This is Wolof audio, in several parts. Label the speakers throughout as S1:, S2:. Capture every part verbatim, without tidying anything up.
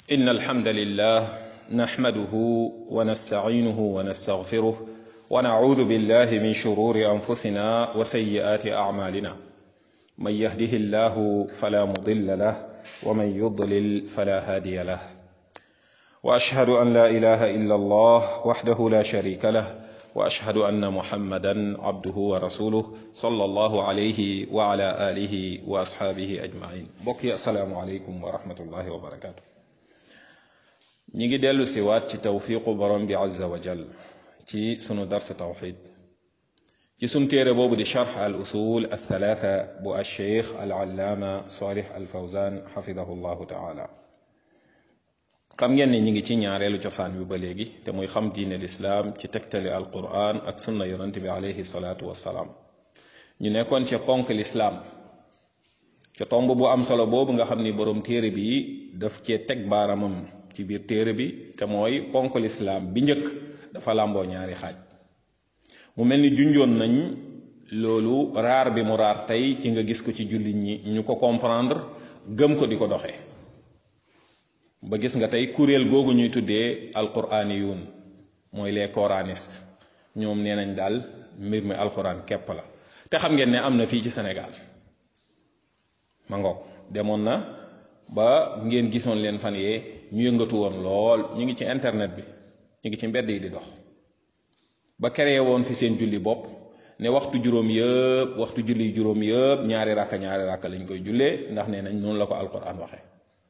S1: إن الحمد لله نحمده ونستعينه ونستغفره ونعوذ بالله من شرور أنفسنا وسيئات أعمالنا من يهده الله فلا مضل له ومن يضلل فلا هادي له وأشهد أن لا إله إلا الله وحده لا شريك له وأشهد أن محمدا عبده ورسوله صلى الله عليه وعلى آله وأصحابه أجمعين بقي السلام عليكم ورحمة الله وبركاته نيجي دلو سوات توفيق برم عز وجل ci sunu dars tawxid ci sunu téere boobu di charx al usul althalatha bu alcheikh al allaama salih al fawzan xafidahu llahu taala xam ngeen ne ñi ngi ci ñaareelu cosaan bi ba léegi te muy xam diine lislaam ci tegtali al quran ak sunna yonent bi alayhi salaatu wassalaam ñu nekkoon ca ponk lislaam ca tomb bu am solo boobu nga xam ni boroom téere bi daf cee teg baaramam ci biir téere bi te mooy ponk lislaam bi njëkk dafa làmboo ñaari xaaj mu mel ni junjoon nañ loolu raar bi mu raar tey ci nga gis ko ci jullit ñi ñu ko comprendre gëm ko di ko doxee ba gis nga tey kuréel googu ñuy tuddee alquraniyun mooy les coranistes ñoom nee nañ daal mbir mi alquran képp la te xam ngeen ne am na fii ci Sénégal ma ngoog demoon na ba ngeen gisoon leen fan yee ñu yëngatu woon lool ñu ngi ci internet bi ñu ngi ci mbedd yi di dox ba créé woon fi seen julli bopp ne waxtu juróom yëpp waxtu julli juróom yëpp ñaari rakka ñaari rakka lañ koy jullee ndax nee nañ noonu la ko alquran waxee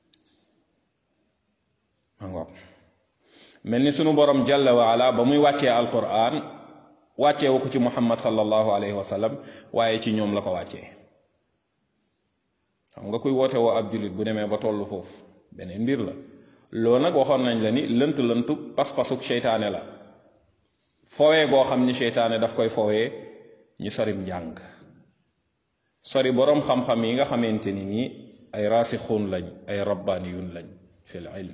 S1: ma ngoog mel ni sunu borom jalla wa ala ba muy wàccee alquran wàccee wu ko ci muhammad sallallahu alayhi wa sallam waaye ci ñoom la ko wàccee xam nga kuy woote woo ab jullit bu demee ba tollu foofu beneen mbir la loolu nag waxoon nañ la ni lënt lëntu pas-pasuk seytaane la fowee goo xam ni seytaane daf koy fowee ñu sorim njàng sori boroom xam-xam yi nga xamante ni nii ay raasixuun lañ ay rabbaaniyun lañ fil ilm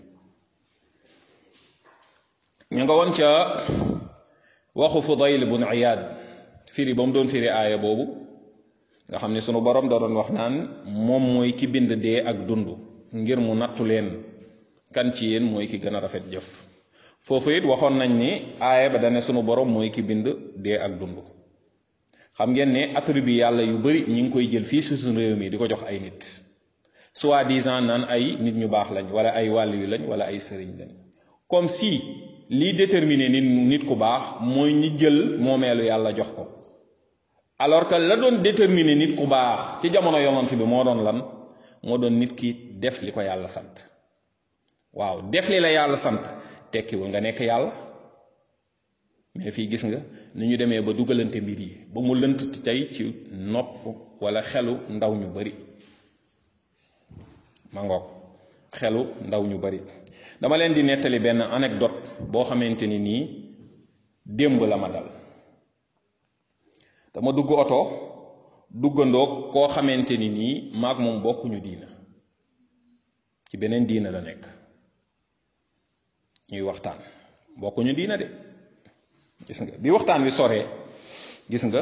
S1: ñu nga woon ca waxu Fudayl bun Iyaad firi ba mu doon firi aaya boobu nga xam ne sunu boroom da doon wax naan moom mooy ki bind dee ak dund ngir mu nattu leen kan ci yéen mooy ki gën a rafet jëf foofu it waxoon nañ ni aaya ba dane sunu borom mooy ki bind dee ak dund xam ngeen ne attribut yàlla yu bari ñi ngi koy jël fii si suñu réew mi di ko jox ay nit soi-disant naan ay nit ñu baax lañ wala ay wàll yu lañ wala ay sëriñ lañ comme si lii déterminer nit nit ku baax mooy ñi jël moomeelu yàlla jox ko alors que la doon déterminer nit ku baax ci jamono yonent bi moo doon lan moo doon nit ki def li ko yàlla sant waaw def li la yàlla sant tekkiwul nga nekk yàlla mais fii gis nga ni ñu demee ba dugalante mbir yi ba mu lënt tey ci nopp wala xelu ndaw ñu bari ma ngoog xelu ndaw ñu bari dama leen di nettali benn anecdote boo xamante ni nii démb la ma dal dama dugg oto duggandoog koo xamante ni nii maag moom bokkuñu diina ci beneen diina la nekk ñuy waxtaan bokkuñu diina de gis nga bi waxtaan wi soree gis nga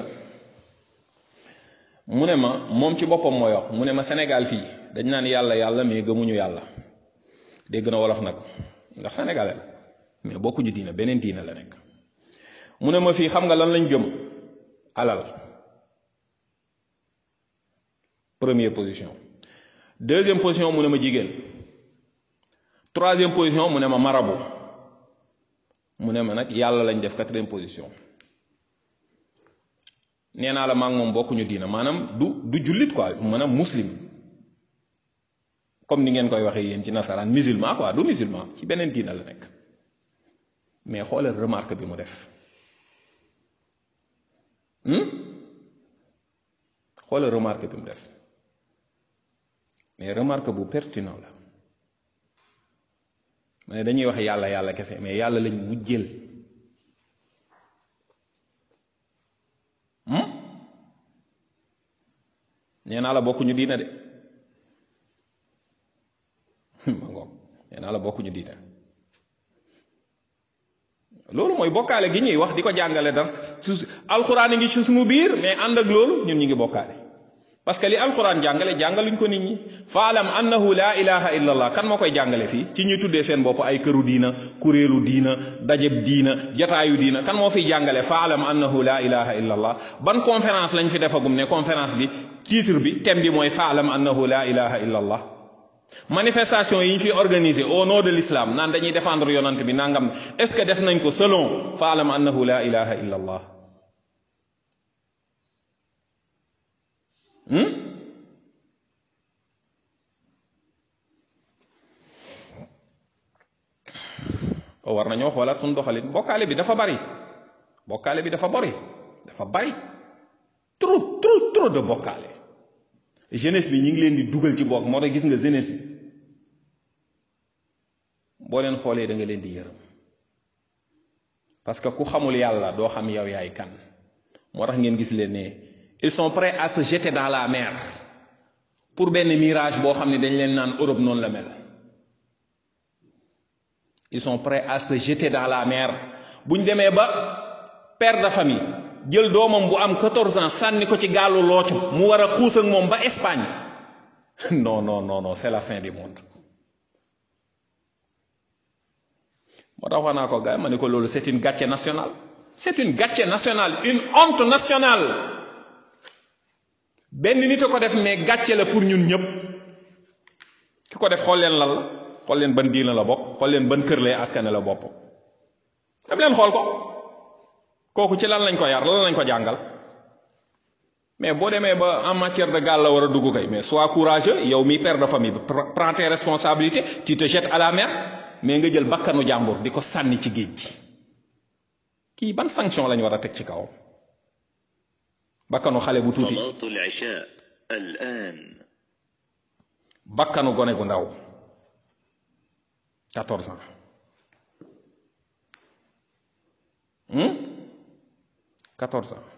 S1: mu ne ma moom ci boppam mooy wax mu ne ma Sénégal fii dañ naan yàlla yàlla mais gëmuñu yàlla dégg na wolof nag ndax sénégalais la mais bokkuñu diina beneen diina la nekk mu ne ma fii xam nga lan lañ gëm alal première position deuxième position mu ne ma jigéen troisième position mu ne ma marabu mu ne ma nag yàlla lañ def quatrième position nee naa la maa ngi moom bokkuñu diina maanaam du du jullit quoi maanaam muslim comme ni ngeen koy waxee yéen ci nasaraan musulman quoi du musulman ci beneen diina la nekk mais xoolal remarque bi mu def xoolal remarque bi mu def mais remarque bu pertinent la ma ne dañuy wax yàlla yàlla kese mais yàlla lañ mujjël nee naa la bokkuñu diina de ma ngoog nee naa la bokkuñu diina loolu mooy bokkaale gi ñuy wax di ko jàngale dars su alxuraan ngi ci suñu biir mais ànd ak loolu ñun ñu ngi bokkaale parce que li alquran jàngale jàngaluñ ko nit ñi faalam annahu la ilaha illa allah kan moo koy jàngale fii ci ñuy tuddee seen bopp ay këru diina kuréelu diina dajeb diina jataayu diina kan moo fiy jàngale faalam annahu la ilaha illa allah ban conférence lañ fi defagum ne conférence bi titre bi thème bi mooy faalam annahu la ilaha illa allah manifestation yi ñu fi organisé au nom de l'islam naan dañuy défendre yonant bi nangam est-ce que def nañ ko selon faalam annahu la ilaha illa allah hmm? war nañoo xoolaat suñu doxalin bokkaale bi dafa bari bokkaale bi dafa bari dafa bari trop trop trop de bokkaale jeunesse bi ñi ngi leen di dugal ci bokk moo tax gis nga jeunesse bi boo leen xoolee da nga leen di yërëm parce que ku xamul yàlla doo xam yow yaay kan moo tax ngeen gis leen ne ils sont prêts à se jeter dans la mer pour benn mirage boo xam ne dañ leen naan Europe noonu la mel ils sont prêts à se jeter dans la mer buñ demee ba père de famille jël doomam bu am quatorze ans sànni ko ci gaalu looco mu war a xuus ak moom ba Espagne non non non non c'est la fin du monde moo tax wax naa ko gars ma ne ko loolu c'est une gàcce nationale c'est une gàcce nationale une honte nationale benn nit a ko def mais gàcce la pour ñun ñëpp ki ko def xool leen lan la xool leen ban diina la bokk xool leen ban kër lay askane la bopp dem leen xool ko kooku ci lan lañ ko yar lan lañ ko jàngal mais boo demee ba en matière de gaal la war a dugg kay mais sois courageux yow mi père de famille prends tes responsabilités tu te jettes à la mer mais nga jël bakkanu jàmbur di ko sànni ci géej gi kii ban sanction lañ war a teg ci kawam bakkanu xale bu tuuti
S2: salatul isha al'an
S1: bakkanu gone gu ndaw quatorze ans hmm? quatorze ans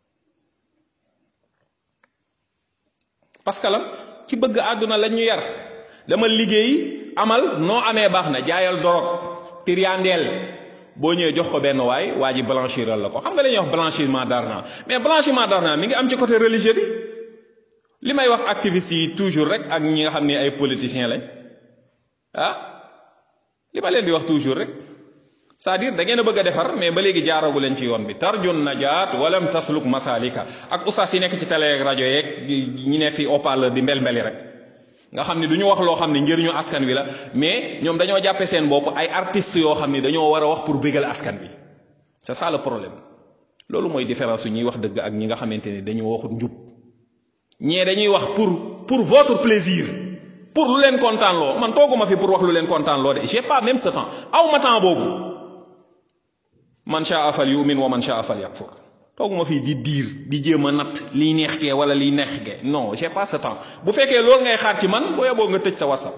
S1: parce que la ci bëgg àdduna lañ ñu yar dama liggéey amal noo amee baax na jaayal dorog tiriandeel boo ñëwee jox ko benn waay waa ji blanchiral la ko xam nga la ñuy wax blanchiment d'argent mais blanchiment d'argent mi ngi am ci côté religieux bi li may wax activistes yi toujours rek ak ñi nga xam ne ay politiciens lañ ah li ma leen di wax toujours rek c'est-à-dire da ngeen a bëgg a defar mais ba léegi jaaragu leen ci yoon bi tarjun najaat walam tasluk masalika ak ustaas yi nekk ci télé ak rajo yeeg ñi ne fi haut-parleur di mbel mbeli rek nga xam ne du ñu wax loo xam ne njëriñu askan wi la mais ñoom dañoo jàppee seen bopp ay artistes yoo xam ne dañoo war a wax pour bégal askan wi c'est ça le problème loolu mooy différence su ñuy wax dëgg ak ñi nga xamante ne dañoo waxut njub ñee dañuy wax pour pour votre plaisir pour lu leen kontaan loo man tooguma fi pour wax lu leen kontaan loo de j'ai pas même ce temps aw ma temps boobu man shaa fal yu'min wa man shaa fal yakfur tooguma fii di diir di jéem a natt liy neex kee wala liy neex kee non j'ai pas ce temps bu fekkee loolu ngay xaar ci man boo yeboo nga tëj sa WhatsApp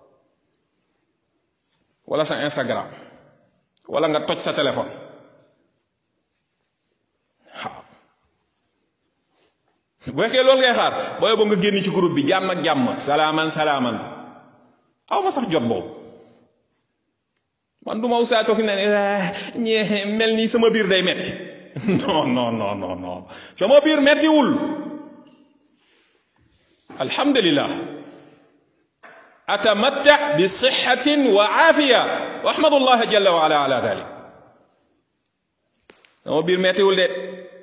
S1: wala sa Instagram wala nga toj sa téléphone waaw bu fekkee loolu ngay xaar boo yeboo nga génn ci groupe bi jàmm ak jàmm salaaman salaaman aw ma sax jot boobu man du ma usaa toog ne ñee mel nii sama biir day metti non non non non non sama biir mettiwul alhamdulillah atamatta bi sihhatin wa afiya wa ahmadullah jalla wa ala ala dhalik sama biir mettiwul de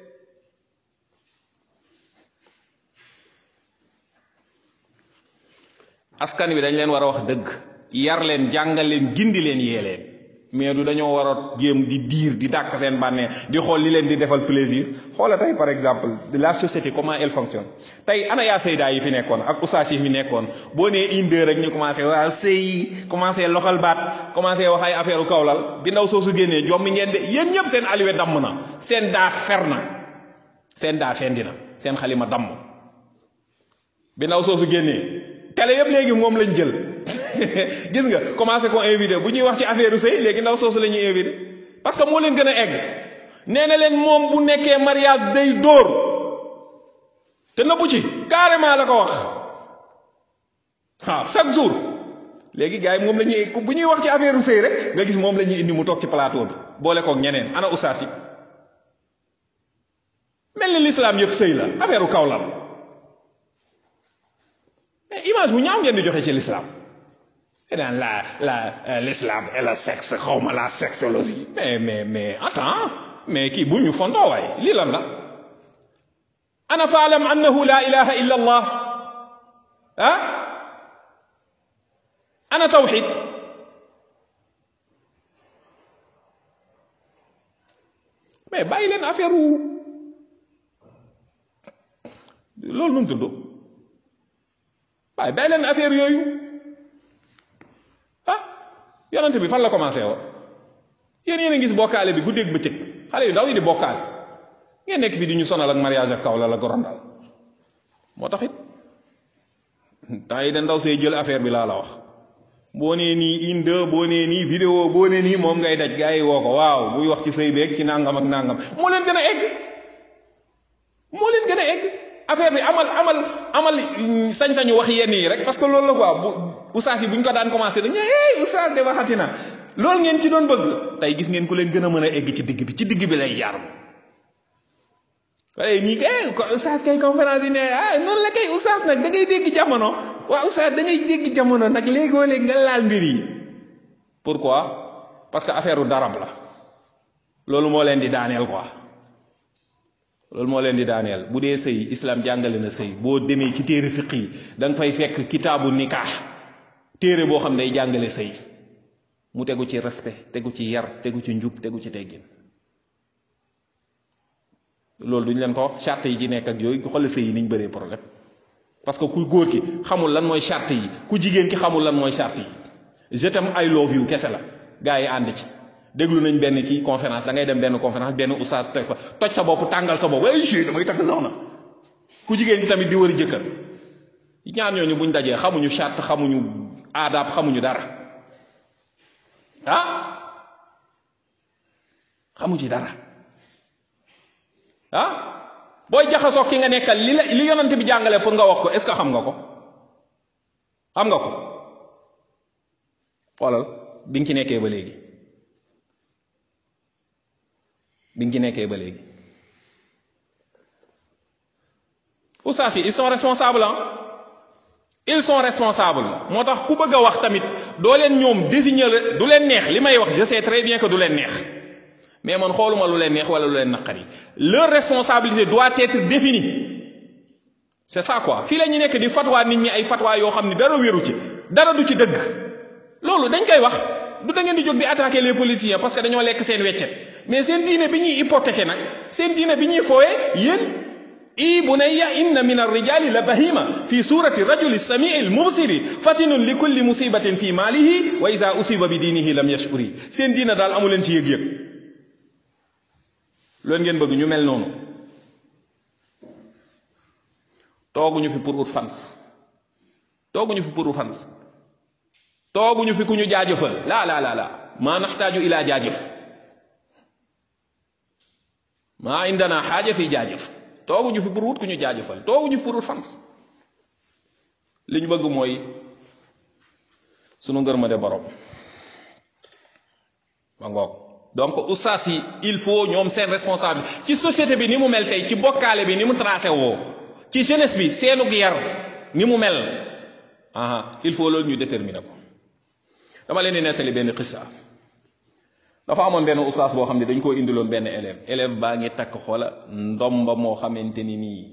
S1: askan wi dañ leen war a wax dëgg yar leen jàngal leen gindi leen yee leen mais du dañoo war a jéem di diir di dàq seen bànneex di xool li leen di defal plaisir xoola tey par exemple la société comment elle fonctionne tey ana yaa sayda yi fi nekkoon ak ustaas yi fi nekkoon boo nee une deux rek ñu commencé waaw sëy commencé loxal baat commencé wax ay affaire u kawlal bi ndaw soosu génnee jommi ngeen de yéen ñëpp seen aliwe damm na seen daa fer na seen daa fendi na seen xalima damm bi ndaw soosu génnee télé yëpp léegi moom lañ jël gis nga commencé ko invité bu ñuy wax ci affaire u sëy léegi ndaw soosu la ñuy invité parce que moo leen gën a egg nee na leen moom bu nekkee mariage day dóor te nëbbu ci carrément la ko wax waaw chaque jour léegi gars yi moom la ñuy bu ñuy wax ci affaire u sëy rek nga gis moom la ñuy indi mu toog ci plateau bi boole koog ñeneen ana ustaas yi mel ni l'islam yëpp sëy la affaire u kaw la image bu ñaaw ngeen di joxe ci l'islam daan la la l'islam et le sexe xawma la sexologie mais mais mais attends mais kii bu ñu fontoo waay lii lan la ana faalam annahu la ilaha illa allah ah ana tawxid mais bàyyi leen affaire wu loolu nu mu tudd waaye bàyyi leen affaire yooyu ah yonent bi fan la commencé woon yéen yéen a gis bokkaale bi guddeeg bëccëg xale yu ndaw yi di bokkaale ngeen nekk fi di ñu sonal ak mariage ak kaw la la gorondal moo tax it temps yi da ndaw see jël affaire bi laa la wax boo nee nii inde boo nee nii vidéo boo nee nii moom ngay daj gaa yi woo ko waaw buy wax ci sëy beeg ci nangam ak nangam moo leen gën a egg moo leen gën a egg affaire bi amal amal amal sañ-sañu wax yenn yi rek parce que loolu la quoi bu oustaz yi bu ñu ko daan commencé dañu hey oustaz de waxati na loolu ngeen ci doon bëgg tey gis ngeen ku leen gën a mën a egg ci digg bi ci digg bi lay jaar waaye ñii kay oustaz kay conférence yi ne ah noonu la kay oustaz nag da ngay dégg jamono waaw oustaz da ngay dégg jamono nag léegoo léegi nga laal mbir yi pourquoi parce que affaire u darab la loolu moo leen di daaneel quoi loolu moo leen di daaneel bu dee sëy islam jàngale na sëy boo demee ci téere fiq yi da nga fay fekk kitaabu nikah téere boo xam ne day jàngale sëy mu tegu ci respect tegu ci yar tegu ci njub tegu ci teggin loolu duñ leen ko wax charte yi ci nekk ak yooyu xool sëy yi niñ bëree problème parce que ku góor ki xamul lan mooy charte yi ku jigéen ki xamul lan mooy charte yi je t'aime I love you kese la gars yi ànd ci déglu nañ benn kii conférence da ngay dem benn conférence benn oustaz teg fa toj sa bopp tàngal sa bopp ay jii damay takk soxna ku jigéen ki tamit di wër jëkkër ñaar ñooñu buñ dajee xamuñu charte xamuñu aadab xamuñu dara ah xamu ci dara ah booy jaxasoo ki nga nekkal li la li yonent bi jàngale pour nga wax ko est-ce que xam nga ko xam nga ko xoolal bi nga ci nekkee ba léegi bi nga ci nekkee ba léegi oustaz yi ils sont responsables ah ils sont responsables moo tax ku bëgg a wax tamit doo leen ñoom désigner du leen neex li may wax je sais très bien que du leen neex mais man xooluma lu leen neex wala lu leen naqari leur responsabilité doit être définie c'est ça quoi fii la ñu nekk di fatwa nit ñi ay fatwa yoo xam ni dara wéru ci dara du ci dëgg loolu dañ koy wax du da ngeen di jóg di attaquer les politiciens parce que dañoo lekk seen weccet mais seen diine bi ñuy hypothéquer nag seen diine bi ñuy fooyee yéen i bunayya inna min ar-rijali la bahima fi surati rajuli samii al-mubsiri fatinun li kulli musibatin fi malihi wa iza usiba bi dinihi lam yashkuri seen diine daal amu leen ci yëg-yëg loolu ngeen bëgg ñu mel noonu tooguñu fi pour ut fans tooguñu fi pour ut fans tooguñu fi ku ñu jaajëfal la la la la maa naxtaaju ilaa jaajëf maa indana xaaja fi jaajëf tooguñu fi pour wut ku ñu jaajëfal tooguñu fi pour wut fans li ñu bëgg mooy sunu ngërmande borom ma ngoog donc oustaz yi il faut ñoom seen responsable ci société bi ni mu mel tey ci bokkaale bi ni mu tracé woo ci jeunesse bi seenug yar ni mu mel aha il faut loolu ñu déterminer ko dama leen di nettali benn xissa dafa amoon benn oustaz boo xam ne dañ koo indiloon benn élève élève baa ngi takk xoola ndomba moo xamante ni nii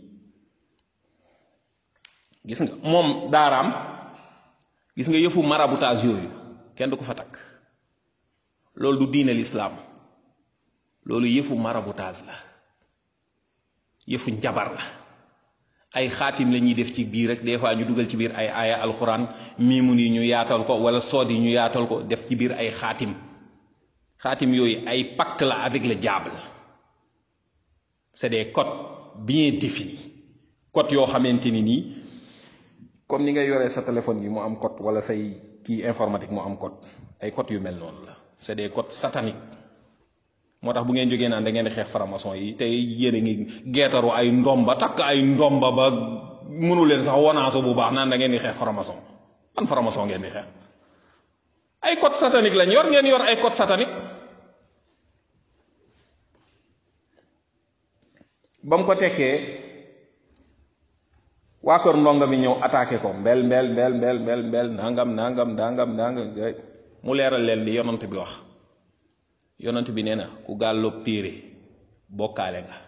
S1: gis nga moom daaraam gis nga yëfu maraboutage yooyu kenn du ko fa takk loolu du diine l'islam loolu yëfu maraboutage la yëfu njabar la ay xaatim la ñuy def ci biir rek des fois ñu dugal ci biir ay aaya alxuraan miimun yi ñu yaatal ko wala sood yi ñu yaatal ko def ci biir ay xaatim xaatim yooyu ay pacte la avec le diable c'est des codes bien définis codes yoo xamante ni nii comme ni ngay yoree sa téléphone bi mu am code wala say kii informatique mu am code ay codes yu mel noonu la c'est des codes sataniques moo tax bu ngeen jógee naan da ngeen di xeex franc-maçon yi tey yéen a ngi geetaru ay ndomba takk ay ndomba ba mënu leen sax wanaaso bu baax naan da ngeen di xeex franc-maçon ban franc-maçon ngeen di xeex ay code satanique lañ yor ngeen yor ay code satanique ba mu ko tekkee waa kër ndongo bi ñëw attaqué ko mbel mbel mbel mbel mbel mbel nangam nangam nangam nangam mu leeral leen li yonant bi wax yonant bi nee na ku gàlloob téere bokkaale nga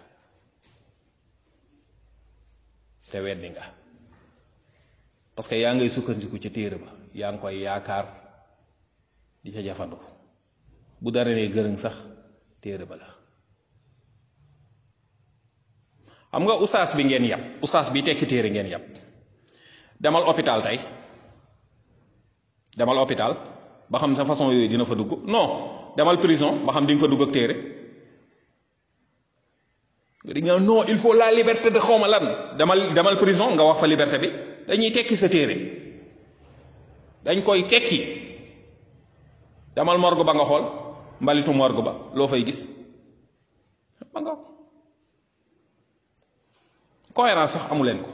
S1: te weddi nga parce que yaa ngay sukkandiku ca téere ba yaa ngi koy yaakaar di ca jafandu bu dara nee gërëm sax téere ba la xam nga usaas bi ngeen yàpp usaas bi tekki téere ngeen yàpp demal hôpital tey demal hôpital ba xam sa façon yooyu dina fa dugg non demal prison ba xam di nga fa dugg ak téere nga di nga non il faut la liberté de xawma lan demal demal prison nga wax fa liberté bi dañuy tekki sa téere dañ koy tekki demal morgue ba nga xool mbalitu morgue ba loo fay gis ba nga cohérence sax amu leen ko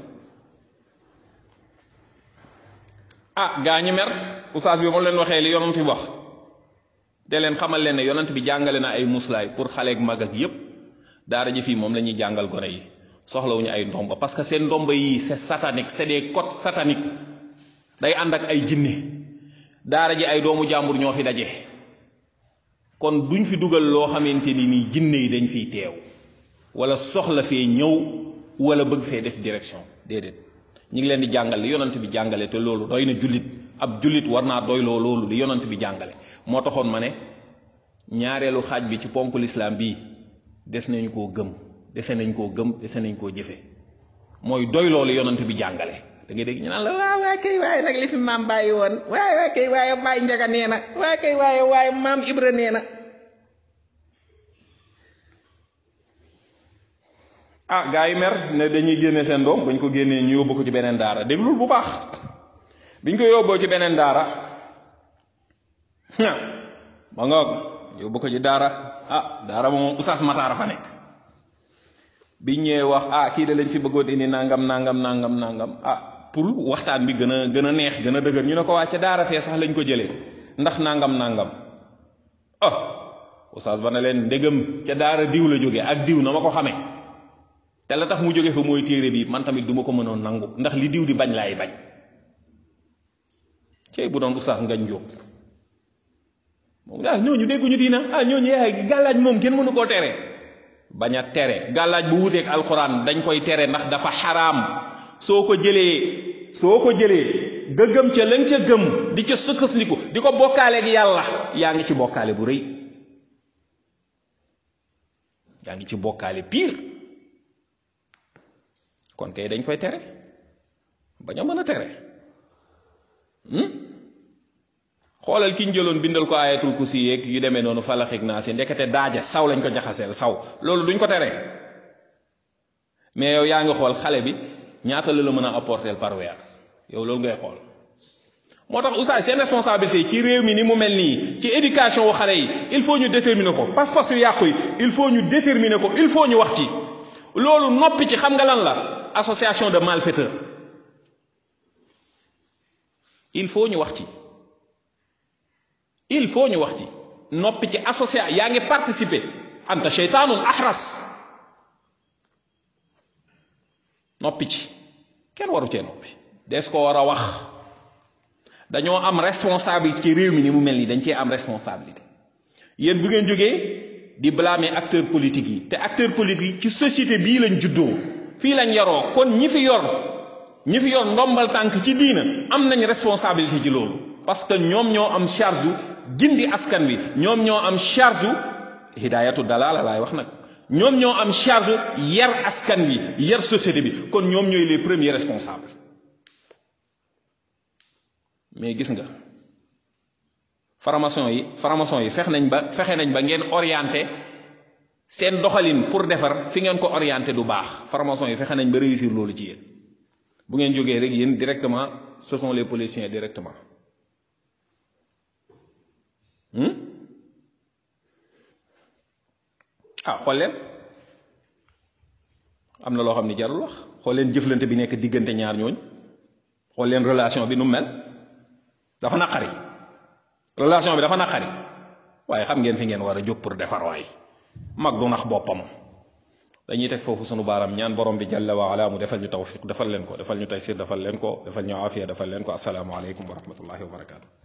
S1: ah gaa ñi mer oustaz bi moom leen waxee li yonent bi wax te leen xamal leen ne yonent bi jàngale na ay muslaay pour xale ak mag ak yépp daara ji fii moom la ñuy jàngal gone yi soxlawuñu ay ndomba parce que seen ndomba yi c'est satanique c'est des codes sataniques day ànd ak ay jinne daara ji ay doomu jàmbur ñoo fi daje kon duñ fi dugal loo xamante ni nii jinne yi dañ fiy teew wala soxla fee ñëw wala bëgg fee def direction déedéet ñi ngi leen di jàngal li yonant bi jàngale te loolu doy na jullit ab jullit war naa doyloo loolu li yonant bi jàngale moo taxoon ma ne ñaareelu xaaj bi ci ponk lislaam bii des nañ koo gëm dese nañ koo gëm dese nañ koo jëfe mooy doyloo li yonant bi jàngale da ngay dégg ñu naan la waaw waay kay waaye nag li fi maam bàyyi woon waay waay kay waaye bàyyi njaga nee na waay kay waaye waaye maam ibra nee na ah gaa yi mer ne dañuy génne seen doom bañ ko génnee ñu yóbbu ko ci beneen daara déglul bu baax biñ ko yóbboo ci beneen daara ma nga yóbbu ko ci daara ah daara moom Oustaz Matar fa nekk biñ ñëwee wax ah kii de lañ fi bëggoon indi nangam nangam nangam nangam ah pour waxtaan bi gën a gën a neex gën a dëgër ñu ne ko waa ca daara fee sax lañ ko jëlee ndax nangam nangam ah Oustaz ba ne leen ndegam ca daara diw la jógee ak diw na ma ko xamee te la tax mu jóge fa mooy téere bi man tamit duma ko mënoon nangu ndax li diw di bañ laay bañ cey bu doon Oustaz Ngagne Diop moom ah ñooñu dégguñu diina ah ñooñu yaay gàllaaj moom kenn mënu koo tere bañ a tere gàllaaj bu wuteeg alxuraan dañ koy tere ndax dafa xaraam soo ko jëlee soo ko jëlee nga gëm ca lañ ca gëm di ca sukkandiku di ko bokkaaleeg yàlla yaa ngi ci bokkaale bu rëy yaa ngi ci bokkaale pire kon kay dañ koy tere bañ a mën a tere xoolal ki ñu jëloon bindal ko ayatul kursi yeeg yu demee noonu falaxik naa si ndekete daaja saw lañ ko jaxaseel saw loolu duñ ko tere mais yow yaa ngi xool xale bi ñaata la la mën a apporter par weer yow loolu ngay xool moo tax oustaz seen responsabilité ci réew mi ni mu mel nii ci éducation wu xale yi il faut ñu déterminer ko pas-pas yu yàqu yi il faut ñu déterminer ko il faut ñu wax ci loolu noppi ci xam nga lan la association de malfaiteurs il faut ñu wax ci il faut ñu wax ci noppi ci association yaa ngi participer anta sheytaanun ahras noppi ci kenn waru cee noppi des ko war a wax dañoo am responsabilité ci réew mi ni mu mel nii dañ cee am responsabilité yéen bu ngeen jógee di blâmer acteurs politiques yi te acteurs politiques ci société bii lañ juddoo fii lañ yaroo kon ñi fi yor ñi fi yor ndombal tànk ci diina am nañ responsabilité ci loolu parce que ñoom ñoo am charge gindi askan wi ñoom ñoo am charge hidayatu dalala laay wax nag ñoom ñoo am charge yar askan wi yar société bi kon ñoom ñooy les premiers responsables mais gis nga formation yi formation yi fex nañ ba fexe nañ ba ngeen orienté seen doxalin pour defar fi ngeen ko orienté du baax formation yi fexe nañ ba réussir loolu ci yéen bu ngeen jógee rek yéen directement ce sont les policiers directement ah xool leen am na loo xam ne jarul wax xool leen jëflante bi nekk diggante ñaar ñooñ xool leen relation bi nu mel dafa naqari relation bi dafa naqari waaye xam ngeen fi ngeen war a jóg pour defar waay mag du nax boppam dañuy teg foofu sunu baaram ñaan borom bi jalla wa ala mu defal ñu tawfiq defal leen ko defal ñu taysir defal leen ko defal ñu afiya defal leen ko assalaamu aleykum wa rahmatullahi wa barakatuh